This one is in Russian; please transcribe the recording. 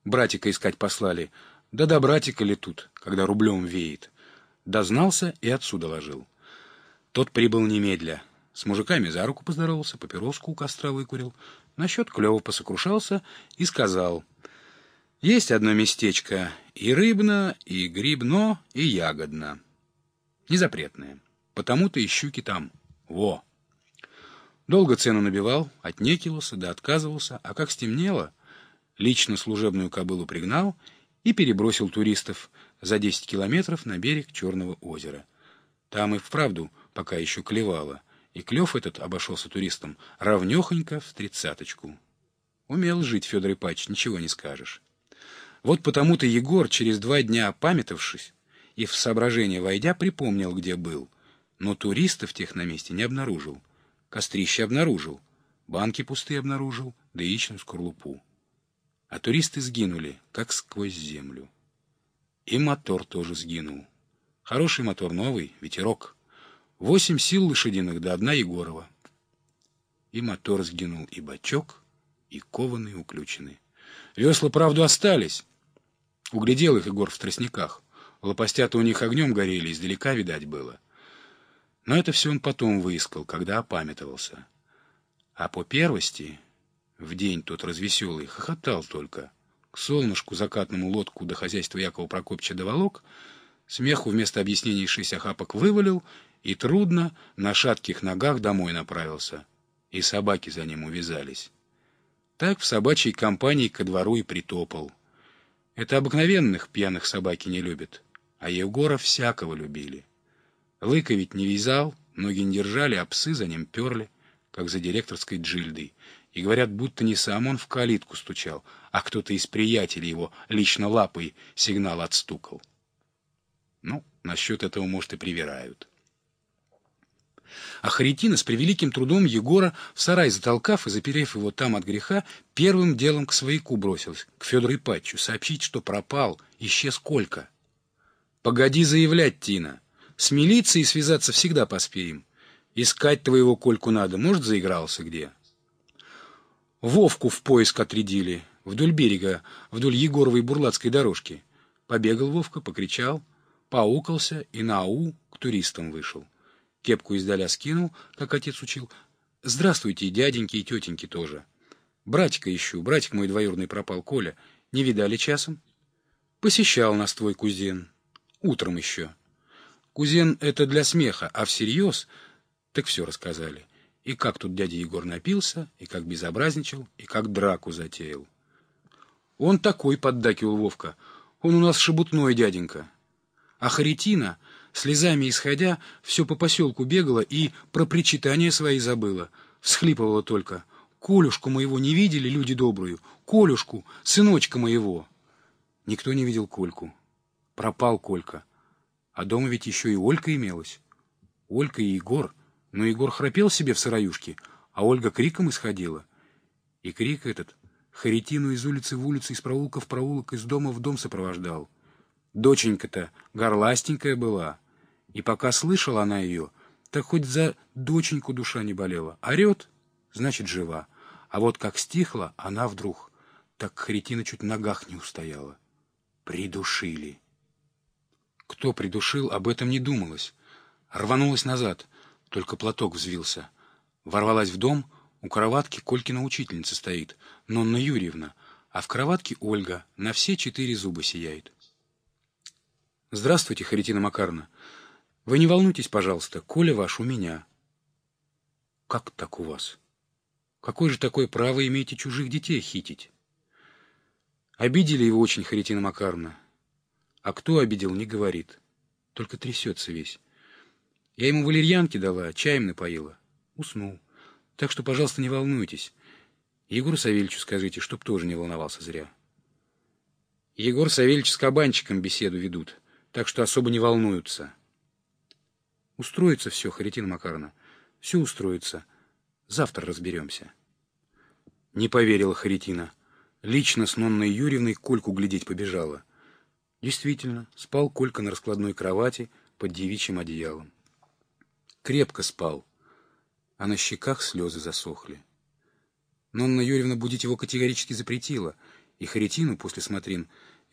Братика искать послали. Да до братика ли тут, когда рублем веет. Дознался и отсюда ложил. Тот прибыл немедля. С мужиками за руку поздоровался, папироску у костра выкурил, насчет клёва посокрушался и сказал: есть одно местечко, и рыбно, и грибно, и ягодно. Незапретное. Потому-то и щуки там. Во! Долго цену набивал, отнекивался да отказывался, а как стемнело, лично служебную кобылу пригнал и перебросил туристов за 10 километров на берег Черного озера. Там и вправду пока еще клевало, и клев этот обошелся туристам равнехонько в 30-очку. Умел жить Федор Ипатич, ничего не скажешь. Вот потому-то Егор, через 2 дня опамятовавшись и в соображение войдя, припомнил, где был, но туристов тех на месте не обнаружил. Кострище обнаружил, банки пустые обнаружил, да яичную скорлупу. А туристы сгинули, как сквозь землю. И мотор тоже сгинул. Хороший мотор, новый, ветерок. 8 сил лошадиных да 1 Егорова. И мотор сгинул, и бачок, и кованые уключены. Весла, правда, остались. Углядел их Егор в тростниках. Лопастята у них огнем горели, издалека видать было. Но это все он потом выискал, когда опамятовался. А по первости, в день тот развеселый, хохотал только. К солнышку закатному лодку до хозяйства Якова Прокопьевича доволок, смеху вместо объяснений 6 охапок вывалил и трудно на шатких ногах домой направился. И собаки за ним увязались. Так в собачьей компании ко двору и притопал. Это обыкновенных пьяных собаки не любят, а Егора всякого любили. Лыка ведь не вязал, ноги не держали, а псы за ним перли, как за директорской джильдой. И говорят, будто не сам он в калитку стучал, а кто-то из приятелей его лично лапой сигнал отстукал. Ну, насчет этого, может, и привирают. А Харитина с превеликим трудом Егора в сарай затолкав и заперев его там от греха, первым делом к свояку бросилась, к Федору Ипатичу, сообщить, что пропал, исчез Колька. «Погоди заявлять, Тина. С милицией связаться всегда поспеем. Искать твоего Кольку надо, может, заигрался где?» Вовку в поиск отрядили, вдоль берега, вдоль Егоровой бурлацкой дорожки. Побегал Вовка, покричал, поукался и на ау к туристам вышел. Кепку издаля скинул, как отец учил. «Здравствуйте, дяденьки и тетеньки тоже. Братика ищу, братик мой двоюродный пропал, Коля. Не видали часом?» «Посещал нас твой кузен. Утром еще». Кузен — это для смеха, а всерьез так все рассказали. И как тут дядя Егор напился, и как безобразничал, и как драку затеял. «Он такой», — поддакивал Вовка, — «он у нас шебутной дяденька». А Харитина, слезами исходя, все по поселку бегала и про причитания свои забыла. Всхлипывала только: «Колюшку моего не видели, люди добрые? Колюшку, сыночка моего!» Никто не видел Кольку. Пропал Колька. А дома ведь еще и Олька имелась. Олька и Егор. Но Егор храпел себе в сыроюшке, а Ольга криком исходила. И крик этот Харитину из улицы в улицу, из проулка в проулок, из дома в дом сопровождал. Доченька-то горластенькая была, и пока слышала она ее, так хоть за доченьку душа не болела. Орет, значит, жива. А вот как стихла, она вдруг, так Харитина чуть в ногах не устояла. Придушили. Кто придушил, об этом не думалось. Рванулась назад, только платок взвился. Ворвалась в дом, у кроватки Колькина учительница стоит, Нонна Юрьевна, а в кроватке Ольга на все 4 зуба сияет. «Здравствуйте, Харитина Макаровна. Вы не волнуйтесь, пожалуйста, Коля ваш у меня». «Как так у вас? Какое же такое право имеете чужих детей хитить?» «Обидели его очень, Харитина Макаровна. А кто обидел, не говорит. Только трясется весь. Я ему валерьянки дала, чаем напоила. Уснул. Так что, пожалуйста, не волнуйтесь. Егору Савельичу скажите, чтоб тоже не волновался зря». Егор Савельич с кабанчиком беседу ведут, так что особо не волнуются. Устроится все, Харитина Макаровна. Все устроится. Завтра разберемся. Не поверила Харитина. Лично с Нонной Юрьевной Кольку глядеть побежала. Действительно, спал Колька на раскладной кровати под девичьим одеялом. Крепко спал, а на щеках слезы засохли. Нонна Юрьевна будить его категорически запретила, И Харитину после смотрин